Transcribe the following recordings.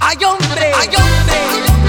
¡Ay, hombre! ¡Ay, hombre!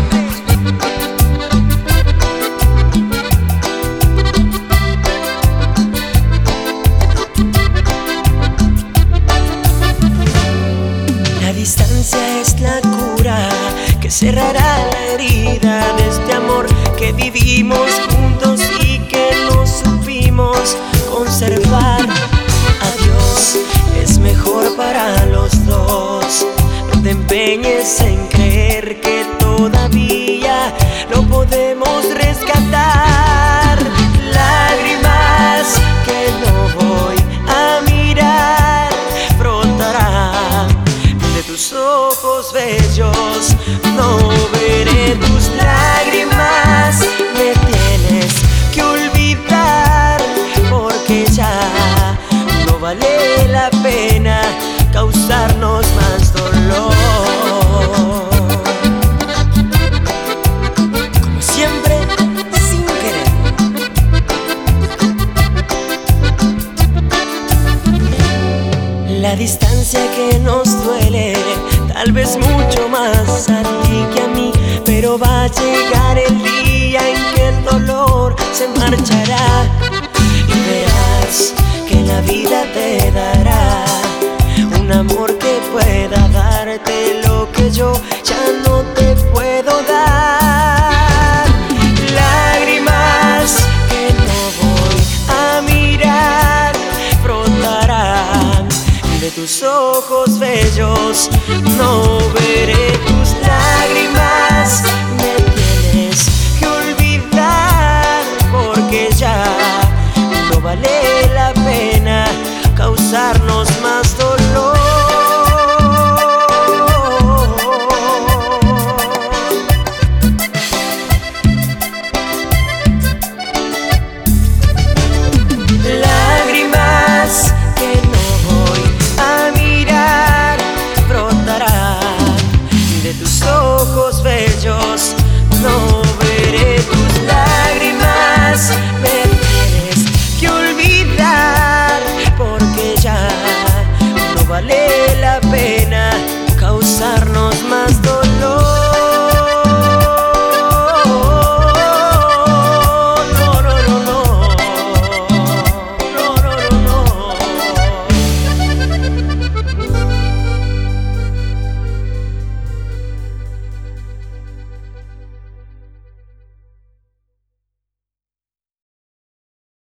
La distancia es la cura que cerrará la herida de este amor que vivimos juntos y que no supimos conservar. Adiós, es mejor para los dos. No te empeñes en creer que todavía lo podemos rescatar. Lágrimas que no voy a mirar brotarán de tus ojos bellos. No veré tus lágrimas, me tienes que olvidar, porque ya no vale la pena causarnos más dolor. Como siempre, sin querer. La distancia que nos duele, tal vez mucho más a ti que a mí, pero va a llegar el día en que el dolor se marchará y verás que la vida te dará un amor que pueda darte lo que yo